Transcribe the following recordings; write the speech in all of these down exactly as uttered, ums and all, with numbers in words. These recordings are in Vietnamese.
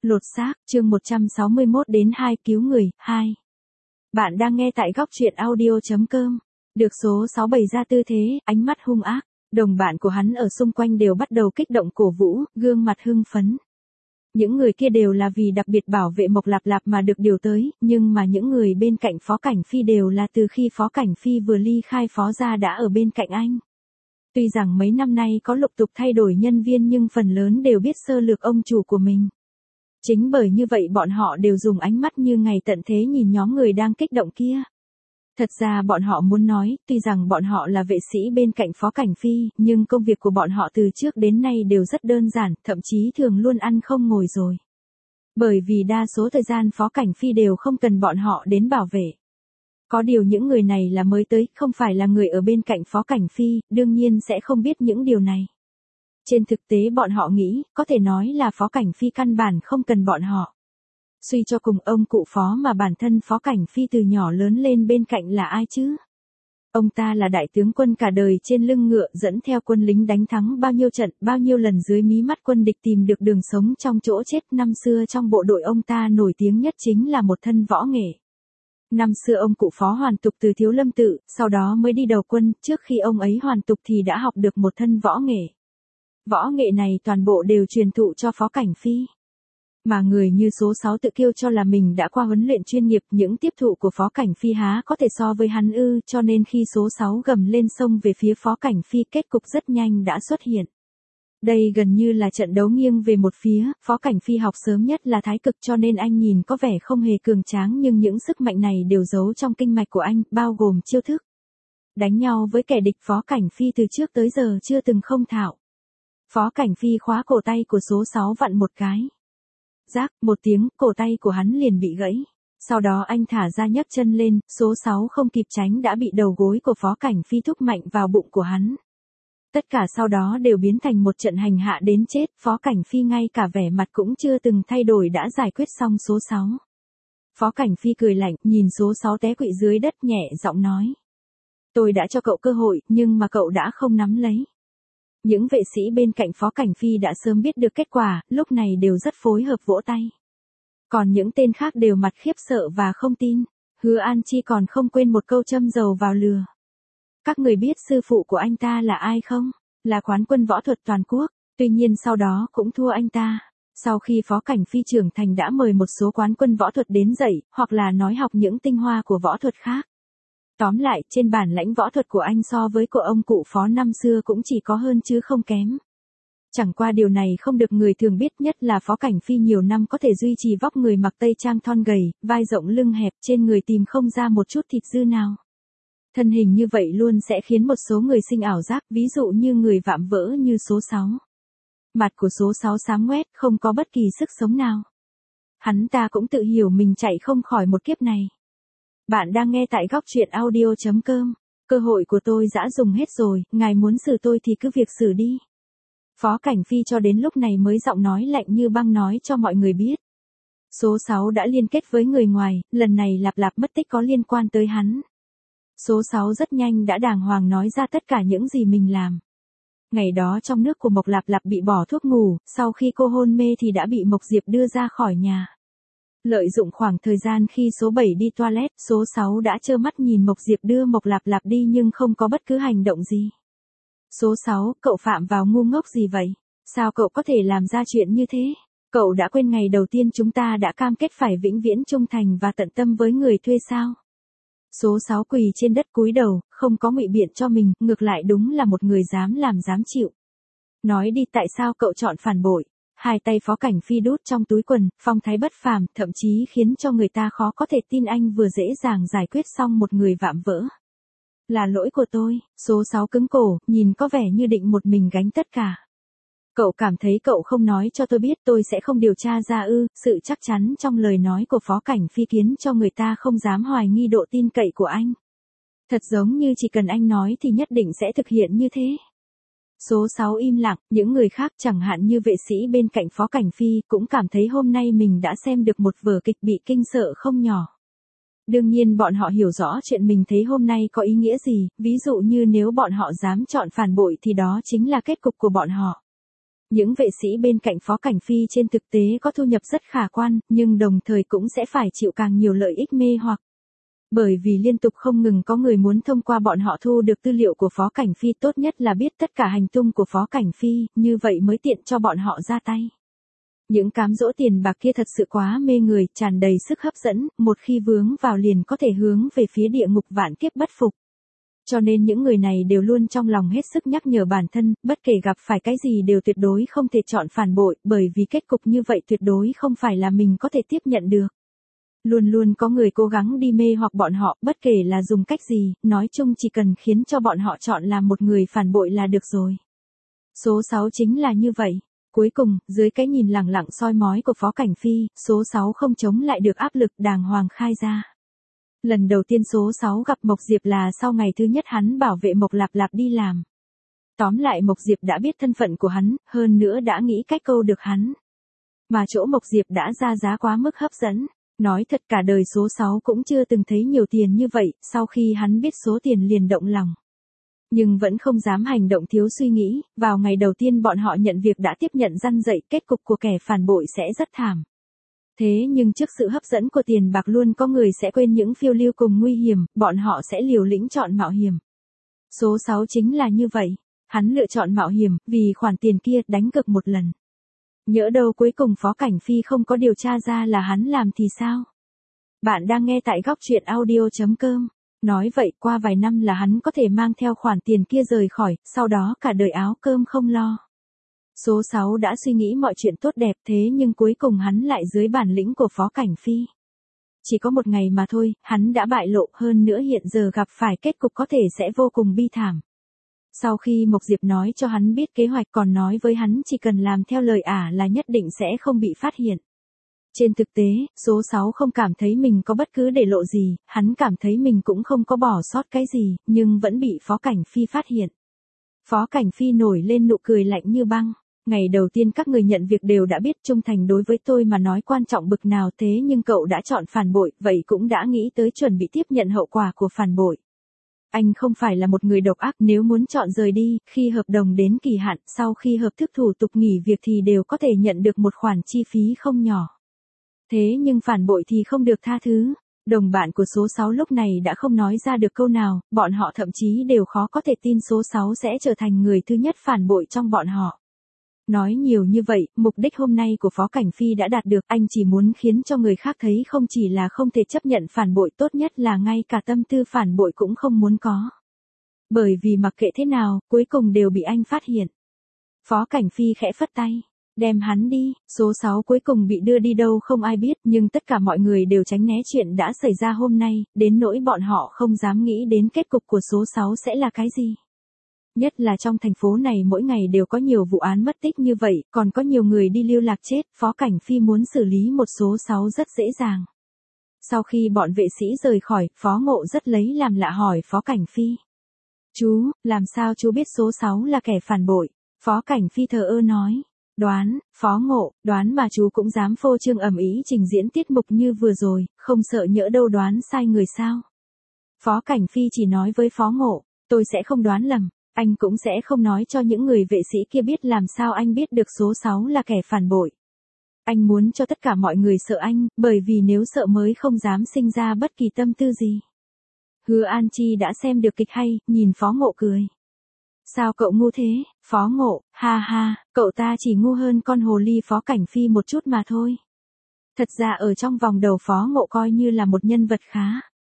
Lột xác, chương một trăm sáu mươi mốt đến hai cứu người, hai. Bạn đang nghe tại góc truyện audio.com. Được số sáu bày ra tư thế, ánh mắt hung ác. Đồng bạn của hắn ở xung quanh đều bắt đầu kích động cổ vũ, gương mặt hưng phấn. Những người kia đều là vì đặc biệt bảo vệ Mộc Lạp Lạp mà được điều tới, nhưng mà những người bên cạnh Phó Cảnh Phi đều là từ khi Phó Cảnh Phi vừa ly khai Phó gia đã ở bên cạnh anh. Tuy rằng mấy năm nay có lục tục thay đổi nhân viên nhưng phần lớn đều biết sơ lược ông chủ của mình. Chính bởi như vậy bọn họ đều dùng ánh mắt như ngày tận thế nhìn nhóm người đang kích động kia. Thật ra bọn họ muốn nói, tuy rằng bọn họ là vệ sĩ bên cạnh Phó Cảnh Phi, nhưng công việc của bọn họ từ trước đến nay đều rất đơn giản, thậm chí thường luôn ăn không ngồi rồi. Bởi vì đa số thời gian Phó Cảnh Phi đều không cần bọn họ đến bảo vệ. Có điều những người này là mới tới, không phải là người ở bên cạnh Phó Cảnh Phi, đương nhiên sẽ không biết những điều này. Trên thực tế bọn họ nghĩ, có thể nói là Phó Cảnh Phi căn bản không cần bọn họ. Suy cho cùng ông cụ Phó mà bản thân Phó Cảnh Phi từ nhỏ lớn lên bên cạnh là ai chứ? Ông ta là đại tướng quân cả đời trên lưng ngựa dẫn theo quân lính đánh thắng bao nhiêu trận, bao nhiêu lần dưới mí mắt quân địch tìm được đường sống trong chỗ chết. Năm xưa trong bộ đội ông ta nổi tiếng nhất chính là một thân võ nghệ. Năm xưa ông cụ Phó hoàn tục từ Thiếu Lâm Tự, sau đó mới đi đầu quân, trước khi ông ấy hoàn tục thì đã học được một thân võ nghệ. Võ nghệ này toàn bộ đều truyền thụ cho Phó Cảnh Phi. Mà người như số sáu tự kiêu cho là mình đã qua huấn luyện chuyên nghiệp, những tiếp thụ của Phó Cảnh Phi há có thể so với hắn ư, cho nên khi số sáu gầm lên sông về phía Phó Cảnh Phi kết cục rất nhanh đã xuất hiện. Đây gần như là trận đấu nghiêng về một phía, Phó Cảnh Phi học sớm nhất là thái cực cho nên anh nhìn có vẻ không hề cường tráng nhưng những sức mạnh này đều giấu trong kinh mạch của anh, bao gồm chiêu thức. Đánh nhau với kẻ địch Phó Cảnh Phi từ trước tới giờ chưa từng không thạo. Phó Cảnh Phi khóa cổ tay của số sáu vặn một cái. Rác, một tiếng, cổ tay của hắn liền bị gãy. Sau đó anh thả ra nhấc chân lên, số sáu không kịp tránh đã bị đầu gối của Phó Cảnh Phi thúc mạnh vào bụng của hắn. Tất cả sau đó đều biến thành một trận hành hạ đến chết, Phó Cảnh Phi ngay cả vẻ mặt cũng chưa từng thay đổi đã giải quyết xong số sáu. Phó Cảnh Phi cười lạnh, nhìn số sáu té quỵ dưới đất nhẹ giọng nói. Tôi đã cho cậu cơ hội, nhưng mà cậu đã không nắm lấy. Những vệ sĩ bên cạnh Phó Cảnh Phi đã sớm biết được kết quả, lúc này đều rất phối hợp vỗ tay. Còn những tên khác đều mặt khiếp sợ và không tin, Hứa An Chi còn không quên một câu châm dầu vào lửa. Các người biết sư phụ của anh ta là ai không? Là quán quân võ thuật toàn quốc, tuy nhiên sau đó cũng thua anh ta. Sau khi Phó Cảnh Phi trưởng thành đã mời một số quán quân võ thuật đến dạy, hoặc là nói học những tinh hoa của võ thuật khác. Tóm lại, trên bản lãnh võ thuật của anh so với của ông cụ Phó năm xưa cũng chỉ có hơn chứ không kém. Chẳng qua điều này không được người thường biết, nhất là Phó Cảnh Phi nhiều năm có thể duy trì vóc người mặc tây trang thon gầy, vai rộng lưng hẹp, trên người tìm không ra một chút thịt dư nào. Thân hình như vậy luôn sẽ khiến một số người sinh ảo giác, ví dụ như người vạm vỡ như số sáu. Mặt của số sáu xám ngoét, không có bất kỳ sức sống nào. Hắn ta cũng tự hiểu mình chạy không khỏi một kiếp này. Bạn đang nghe tại góc truyện audio.com. Cơ hội của tôi đã dùng hết rồi, ngài muốn xử tôi thì cứ việc xử đi. Phó Cảnh Phi cho đến lúc này mới giọng nói lạnh như băng nói cho mọi người biết. Số sáu đã liên kết với người ngoài, lần này Lạp Lạp mất tích có liên quan tới hắn. Số sáu rất nhanh đã đàng hoàng nói ra tất cả những gì mình làm. Ngày đó trong nước của Mộc Lạp Lạp bị bỏ thuốc ngủ, sau khi cô hôn mê thì đã bị Mộc Diệp đưa ra khỏi nhà. Lợi dụng khoảng thời gian khi số bảy đi toilet, số sáu đã trơ mắt nhìn Mộc Diệp đưa Mộc Lạp Lạp đi nhưng không có bất cứ hành động gì. Số sáu, cậu phạm vào ngu ngốc gì vậy? Sao cậu có thể làm ra chuyện như thế? Cậu đã quên ngày đầu tiên chúng ta đã cam kết phải vĩnh viễn trung thành và tận tâm với người thuê sao? Số sáu quỳ trên đất cúi đầu, không có ngụy biện cho mình, ngược lại đúng là một người dám làm dám chịu. Nói đi, tại sao cậu chọn phản bội? Hai tay Phó Cảnh Phi đút trong túi quần, phong thái bất phàm, thậm chí khiến cho người ta khó có thể tin anh vừa dễ dàng giải quyết xong một người vạm vỡ. Là lỗi của tôi, số sáu cứng cổ, nhìn có vẻ như định một mình gánh tất cả. Cậu cảm thấy cậu không nói cho tôi biết tôi sẽ không điều tra ra ư? Sự chắc chắn trong lời nói của Phó Cảnh Phi khiến cho người ta không dám hoài nghi độ tin cậy của anh. Thật giống như chỉ cần anh nói thì nhất định sẽ thực hiện như thế. Số sáu im lặng, những người khác chẳng hạn như vệ sĩ bên cạnh Phó Cảnh Phi cũng cảm thấy hôm nay mình đã xem được một vở kịch bị kinh sợ không nhỏ. Đương nhiên bọn họ hiểu rõ chuyện mình thấy hôm nay có ý nghĩa gì, ví dụ như nếu bọn họ dám chọn phản bội thì đó chính là kết cục của bọn họ. Những vệ sĩ bên cạnh Phó Cảnh Phi trên thực tế có thu nhập rất khả quan, nhưng đồng thời cũng sẽ phải chịu càng nhiều lợi ích mê hoặc. Bởi vì liên tục không ngừng có người muốn thông qua bọn họ thu được tư liệu của Phó Cảnh Phi, tốt nhất là biết tất cả hành tung của Phó Cảnh Phi, như vậy mới tiện cho bọn họ ra tay. Những cám dỗ tiền bạc kia thật sự quá mê người, tràn đầy sức hấp dẫn, một khi vướng vào liền có thể hướng về phía địa ngục vạn kiếp bất phục. Cho nên những người này đều luôn trong lòng hết sức nhắc nhở bản thân, bất kể gặp phải cái gì đều tuyệt đối không thể chọn phản bội, bởi vì kết cục như vậy tuyệt đối không phải là mình có thể tiếp nhận được. Luôn luôn có người cố gắng đi mê hoặc bọn họ, bất kể là dùng cách gì, nói chung chỉ cần khiến cho bọn họ chọn làm một người phản bội là được rồi. Số sáu chính là như vậy. Cuối cùng, dưới cái nhìn lẳng lặng soi mói của Phó Cảnh Phi, số sáu không chống lại được áp lực đàng hoàng khai ra. Lần đầu tiên số sáu gặp Mộc Diệp là sau ngày thứ nhất hắn bảo vệ Mộc Lạp Lạp đi làm. Tóm lại Mộc Diệp đã biết thân phận của hắn, hơn nữa đã nghĩ cách câu được hắn. Mà chỗ Mộc Diệp đã ra giá quá mức hấp dẫn. Nói thật cả đời số sáu cũng chưa từng thấy nhiều tiền như vậy, sau khi hắn biết số tiền liền động lòng. Nhưng vẫn không dám hành động thiếu suy nghĩ, vào ngày đầu tiên bọn họ nhận việc đã tiếp nhận răn dạy, kết cục của kẻ phản bội sẽ rất thảm. Thế nhưng trước sự hấp dẫn của tiền bạc luôn có người sẽ quên những phiêu lưu cùng nguy hiểm, bọn họ sẽ liều lĩnh chọn mạo hiểm. Số sáu chính là như vậy, hắn lựa chọn mạo hiểm, vì khoản tiền kia đánh cược một lần. Nhỡ đâu cuối cùng Phó Cảnh Phi không có điều tra ra là hắn làm thì sao? Bạn đang nghe tại góc truyện audio chấm com. Nói vậy qua vài năm là hắn có thể mang theo khoản tiền kia rời khỏi, sau đó cả đời áo cơm không lo. Số sáu đã suy nghĩ mọi chuyện tốt đẹp thế nhưng cuối cùng hắn lại dưới bản lĩnh của Phó Cảnh Phi. Chỉ có một ngày mà thôi, hắn đã bại lộ, hơn nữa hiện giờ gặp phải kết cục có thể sẽ vô cùng bi thảm. Sau khi Mộc Diệp nói cho hắn biết kế hoạch còn nói với hắn chỉ cần làm theo lời ả là nhất định sẽ không bị phát hiện. Trên thực tế, số sáu không cảm thấy mình có bất cứ để lộ gì, hắn cảm thấy mình cũng không có bỏ sót cái gì, nhưng vẫn bị Phó Cảnh Phi phát hiện. Phó Cảnh Phi nổi lên nụ cười lạnh như băng. Ngày đầu tiên các người nhận việc đều đã biết trung thành đối với tôi mà nói quan trọng bực nào, thế nhưng cậu đã chọn phản bội, vậy cũng đã nghĩ tới chuẩn bị tiếp nhận hậu quả của phản bội. Anh không phải là một người độc ác, nếu muốn chọn rời đi, khi hợp đồng đến kỳ hạn, sau khi hợp thức thủ tục nghỉ việc thì đều có thể nhận được một khoản chi phí không nhỏ. Thế nhưng phản bội thì không được tha thứ. Đồng bạn của số sáu lúc này đã không nói ra được câu nào, bọn họ thậm chí đều khó có thể tin số sáu sẽ trở thành người thứ nhất phản bội trong bọn họ. Nói nhiều như vậy, mục đích hôm nay của Phó Cảnh Phi đã đạt được, anh chỉ muốn khiến cho người khác thấy không chỉ là không thể chấp nhận phản bội, tốt nhất là ngay cả tâm tư phản bội cũng không muốn có. Bởi vì mặc kệ thế nào, cuối cùng đều bị anh phát hiện. Phó Cảnh Phi khẽ phất tay, đem hắn đi, số sáu cuối cùng bị đưa đi đâu không ai biết, nhưng tất cả mọi người đều tránh né chuyện đã xảy ra hôm nay, đến nỗi bọn họ không dám nghĩ đến kết cục của số sáu sẽ là cái gì. Nhất là trong thành phố này mỗi ngày đều có nhiều vụ án mất tích như vậy, còn có nhiều người đi lưu lạc chết, Phó Cảnh Phi muốn xử lý một số sáu rất dễ dàng. Sau khi bọn vệ sĩ rời khỏi, Phó Ngộ rất lấy làm lạ hỏi Phó Cảnh Phi. Chú, làm sao chú biết số sáu là kẻ phản bội? Phó Cảnh Phi thờ ơ nói. Đoán, Phó Ngộ, đoán mà chú cũng dám phô trương ầm ĩ trình diễn tiết mục như vừa rồi, không sợ nhỡ đâu đoán sai người sao? Phó Cảnh Phi chỉ nói với Phó Ngộ, tôi sẽ không đoán lầm. Anh cũng sẽ không nói cho những người vệ sĩ kia biết, làm sao anh biết được số sáu là kẻ phản bội. Anh muốn cho tất cả mọi người sợ anh, bởi vì nếu sợ mới không dám sinh ra bất kỳ tâm tư gì. Hứa An Chi đã xem được kịch hay, nhìn Phó Ngộ cười. Sao cậu ngu thế, Phó Ngộ, ha ha, cậu ta chỉ ngu hơn con hồ ly Phó Cảnh Phi một chút mà thôi. Thật ra ở trong vòng đầu Phó Ngộ coi như là một nhân vật khá.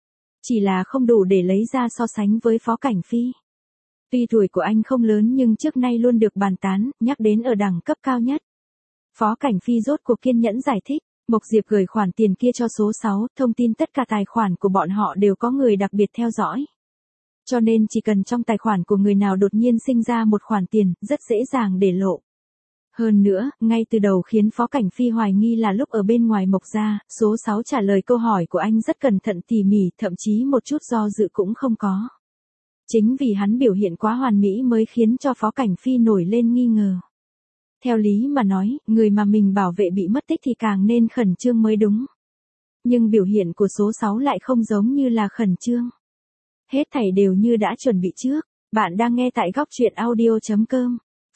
Chỉ là không đủ để lấy ra so sánh với Phó Cảnh Phi. Tuy tuổi của anh không lớn nhưng trước nay luôn được bàn tán, nhắc đến ở đẳng cấp cao nhất. Phó Cảnh Phi rốt cuộc kiên nhẫn giải thích, Mộc Diệp gửi khoản tiền kia cho số sáu, thông tin tất cả tài khoản của bọn họ đều có người đặc biệt theo dõi. Cho nên chỉ cần trong tài khoản của người nào đột nhiên sinh ra một khoản tiền, rất dễ dàng để lộ. Hơn nữa, ngay từ đầu khiến Phó Cảnh Phi hoài nghi là lúc ở bên ngoài Mộc gia, số sáu trả lời câu hỏi của anh rất cẩn thận tỉ mỉ, thậm chí một chút do dự cũng không có. Chính vì hắn biểu hiện quá hoàn mỹ mới khiến cho Phó Cảnh Phi nổi lên nghi ngờ. Theo lý mà nói, người mà mình bảo vệ bị mất tích thì càng nên khẩn trương mới đúng. Nhưng biểu hiện của số sáu lại không giống như là khẩn trương. Hết thảy đều như đã chuẩn bị trước. Bạn đang nghe tại góc truyện audio chấm com.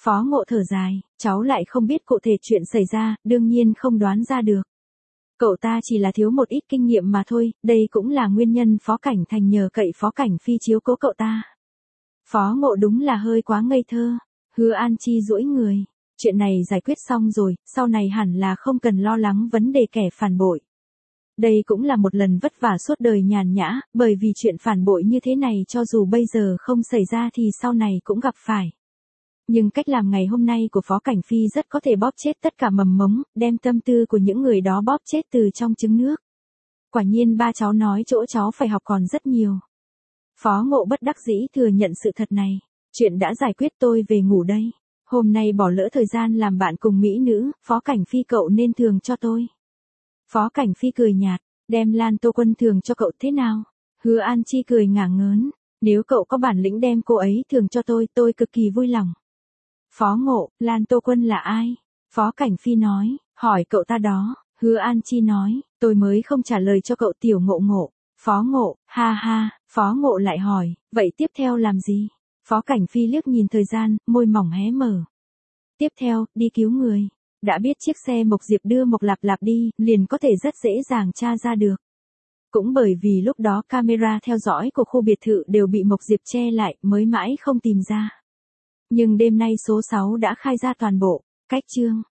Phó Ngộ thở dài, cháu lại không biết cụ thể chuyện xảy ra, đương nhiên không đoán ra được. Cậu ta chỉ là thiếu một ít kinh nghiệm mà thôi, đây cũng là nguyên nhân Phó Cảnh Thành nhờ cậy Phó Cảnh Phi chiếu cố cậu ta. Phó Ngộ đúng là hơi quá ngây thơ. Hứa An Chi duỗi người. Chuyện này giải quyết xong rồi, sau này hẳn là không cần lo lắng vấn đề kẻ phản bội. Đây cũng là một lần vất vả suốt đời nhàn nhã, bởi vì chuyện phản bội như thế này cho dù bây giờ không xảy ra thì sau này cũng gặp phải. Nhưng cách làm ngày hôm nay của Phó Cảnh Phi rất có thể bóp chết tất cả mầm mống, đem tâm tư của những người đó bóp chết từ trong trứng nước. Quả nhiên ba cháu nói chỗ cháu phải học còn rất nhiều. Phó Ngộ bất đắc dĩ thừa nhận sự thật này. Chuyện đã giải quyết, tôi về ngủ đây. Hôm nay bỏ lỡ thời gian làm bạn cùng mỹ nữ, Phó Cảnh Phi cậu nên thường cho tôi. Phó Cảnh Phi cười nhạt, đem Lan Tô Quân thường cho cậu thế nào? Hứa An Chi cười ngả ngớn, nếu cậu có bản lĩnh đem cô ấy thường cho tôi, tôi cực kỳ vui lòng. Phó Ngộ, Lan Tô Quân là ai? Phó Cảnh Phi nói, hỏi cậu ta đó. Hứa An Chi nói, tôi mới không trả lời cho cậu tiểu Ngộ Ngộ. Phó Ngộ, ha ha, Phó Ngộ lại hỏi, vậy tiếp theo làm gì? Phó Cảnh Phi liếc nhìn thời gian, môi mỏng hé mở. Tiếp theo, đi cứu người. Đã biết chiếc xe Mộc Diệp đưa Mộc Lạp Lạp đi, liền có thể rất dễ dàng tra ra được. Cũng bởi vì lúc đó camera theo dõi của khu biệt thự đều bị Mộc Diệp che lại, mới mãi không tìm ra. Nhưng đêm nay số sáu đã khai ra toàn bộ. Cách chương